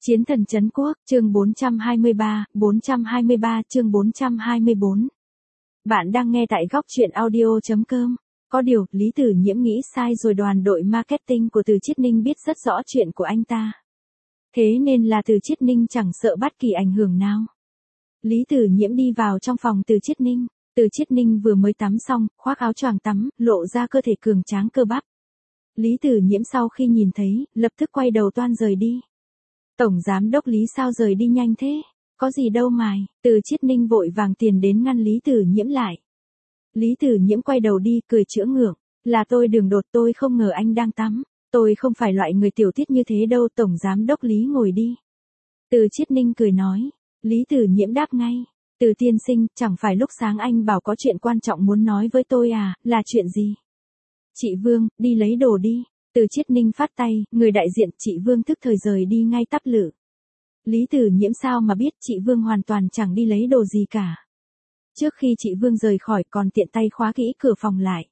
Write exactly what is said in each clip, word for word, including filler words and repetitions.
Chiến thần trấn quốc, chương bốn trăm hai mươi ba, bốn trăm hai mươi ba chương bốn trăm hai mươi bốn. Bạn đang nghe tại góc truyện audio chấm com. Có điều, Lý Tử Nhiễm nghĩ sai rồi, đoàn đội marketing của Từ Chiết Ninh biết rất rõ chuyện của anh ta. Thế nên là Từ Chiết Ninh chẳng sợ bất kỳ ảnh hưởng nào. Lý Tử Nhiễm đi vào trong phòng Từ Chiết Ninh. Từ Chiết Ninh vừa mới tắm xong, khoác áo choàng tắm, lộ ra cơ thể cường tráng cơ bắp. Lý Tử Nhiễm sau khi nhìn thấy, lập tức quay đầu toan rời đi. Tổng giám đốc Lý, sao rời đi nhanh thế? Có gì đâu mài. Từ Chiết Ninh vội vàng tiền đến ngăn Lý Tử Nhiễm lại. Lý Tử Nhiễm quay đầu đi, cười chữa ngượng. Là tôi đường đột, tôi không ngờ anh đang tắm. Tôi không phải loại người tiểu tiết như thế đâu. Tổng giám đốc Lý, ngồi đi. Từ Chiết Ninh cười nói. Lý Tử Nhiễm đáp ngay. Từ tiên sinh, chẳng phải lúc sáng anh bảo có chuyện quan trọng muốn nói với tôi à? Là chuyện gì? Chị Vương, đi lấy đồ đi. Từ Chiết Ninh phát tay, người đại diện chị Vương tức thời rời đi ngay tắp lự. Lý Tử Nhiễm sao mà biết, chị Vương hoàn toàn chẳng đi lấy đồ gì cả. Trước khi chị Vương rời khỏi còn tiện tay khóa kỹ cửa phòng lại.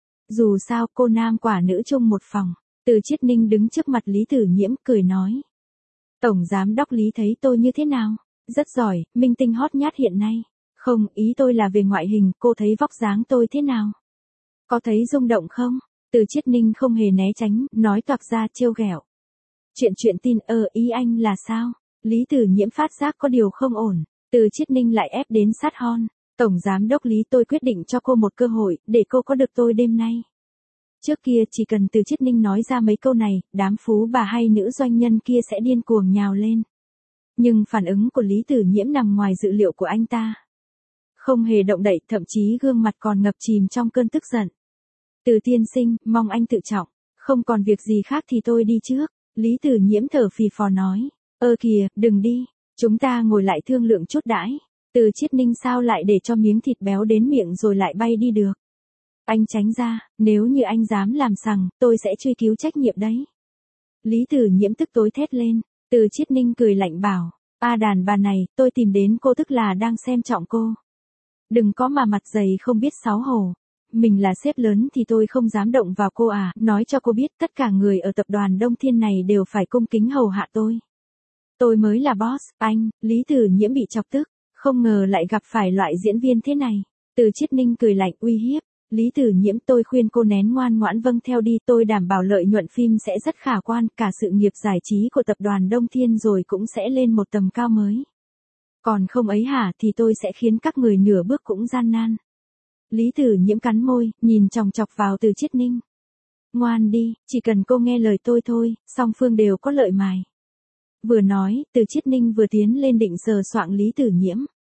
Dù sao cô nam quả nữ chung một phòng. Từ Chiết Ninh đứng trước mặt Lý Tử Nhiễm cười nói. Tổng giám đốc Lý thấy tôi như thế nào? Rất giỏi, minh tinh hot nhát hiện nay. Không, ý tôi là về ngoại hình, cô thấy vóc dáng tôi thế nào? Có thấy rung động không? Từ Chiết Ninh không hề né tránh, nói toạc ra trêu ghẹo. Chuyện chuyện tin ơ ý anh là sao? Lý Tử Nhiễm phát giác có điều không ổn. Từ Chiết Ninh lại ép đến sát hon. Tổng giám đốc Lý, tôi quyết định cho cô một cơ hội, để cô có được tôi đêm nay. Trước kia chỉ cần Từ Chiết Ninh nói ra mấy câu này, đám phú bà hay nữ doanh nhân kia sẽ điên cuồng nhào lên. Nhưng phản ứng của Lý Tử Nhiễm nằm ngoài dự liệu của anh ta. Không hề động đậy, thậm chí gương mặt còn ngập chìm trong cơn tức giận. Từ tiên sinh, mong anh tự trọng. Không còn việc gì khác thì tôi đi trước. Lý Tử Nhiễm thở phì phò nói. Ơ kìa, đừng đi. Chúng ta ngồi lại thương lượng chút đãi. Từ Chiết Ninh sao lại để cho miếng thịt béo đến miệng rồi lại bay đi được. Anh tránh ra, nếu như anh dám làm sằng, tôi sẽ truy cứu trách nhiệm đấy. Lý Tử Nhiễm tức tối thét lên. Từ Chiết Ninh cười lạnh bảo. A đàn bà này, tôi tìm đến cô tức là đang xem trọng cô. Đừng có mà mặt dày không biết xấu hổ. Mình là sếp lớn thì tôi không dám động vào cô à, nói cho cô biết tất cả người ở tập đoàn Đông Thiên này đều phải cung kính hầu hạ tôi. Tôi mới là boss, anh. Lý Tử Nhiễm bị chọc tức, không ngờ lại gặp phải loại diễn viên thế này. Từ Chiết Ninh cười lạnh uy hiếp. Lý Tử Nhiễm, tôi khuyên cô nén ngoan ngoãn vâng theo đi, tôi đảm bảo lợi nhuận phim sẽ rất khả quan, cả sự nghiệp giải trí của tập đoàn Đông Thiên rồi cũng sẽ lên một tầm cao mới. Còn không ấy hả thì tôi sẽ khiến các người nửa bước cũng gian nan. Lý Tử Nhiễm cắn môi, nhìn chòng chọc vào Từ Chiết Ninh. Ngoan đi, chỉ cần cô nghe lời tôi thôi, song phương đều có lợi mài. Vừa nói, Từ Chiết Ninh vừa tiến lên định sờ soạng Lý Tử Nhiễm.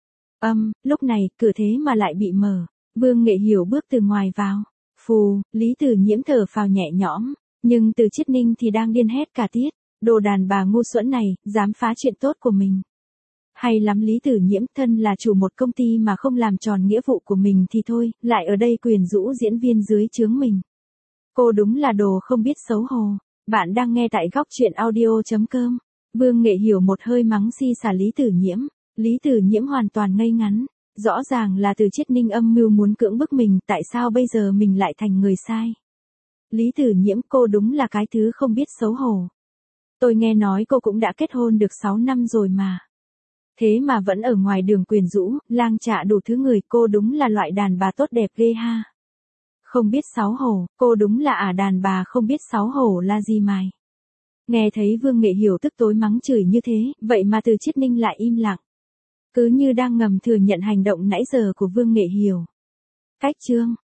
Âm, lúc này, cửa thế mà lại bị mở. Vương Nghệ Hiểu bước từ ngoài vào. Phù, Lý Tử Nhiễm thở phào nhẹ nhõm. Nhưng Từ Chiết Ninh thì đang điên hét cả tiết. Đồ đàn bà ngu xuẩn này, dám phá chuyện tốt của mình. Hay lắm Lý Tử Nhiễm, thân là chủ một công ty mà không làm tròn nghĩa vụ của mình thì thôi, lại ở đây quyền rũ diễn viên dưới trướng mình. Cô đúng là đồ không biết xấu hổ. Bạn đang nghe tại góc truyện audio chấm com. Vương Nghệ Hiểu một hơi mắng si xả Lý Tử Nhiễm. Lý Tử Nhiễm hoàn toàn ngây ngắn. Rõ ràng là Từ Chiết Ninh âm mưu muốn cưỡng bức mình, tại sao bây giờ mình lại thành người sai? Lý Tử Nhiễm, cô đúng là cái thứ không biết xấu hổ. Tôi nghe nói cô cũng đã kết hôn được sáu năm rồi mà. Thế mà vẫn ở ngoài đường quyền rũ, lang trạ đủ thứ người, cô đúng là loại đàn bà tốt đẹp ghê ha. Không biết xấu hổ, cô đúng là ả đàn bà không biết xấu hổ là gì mài. Nghe thấy Vương Nghệ Hiểu tức tối mắng chửi như thế, vậy mà Từ Chiết Ninh lại im lặng. Cứ như đang ngầm thừa nhận hành động nãy giờ của Vương Nghệ Hiểu. Cách chương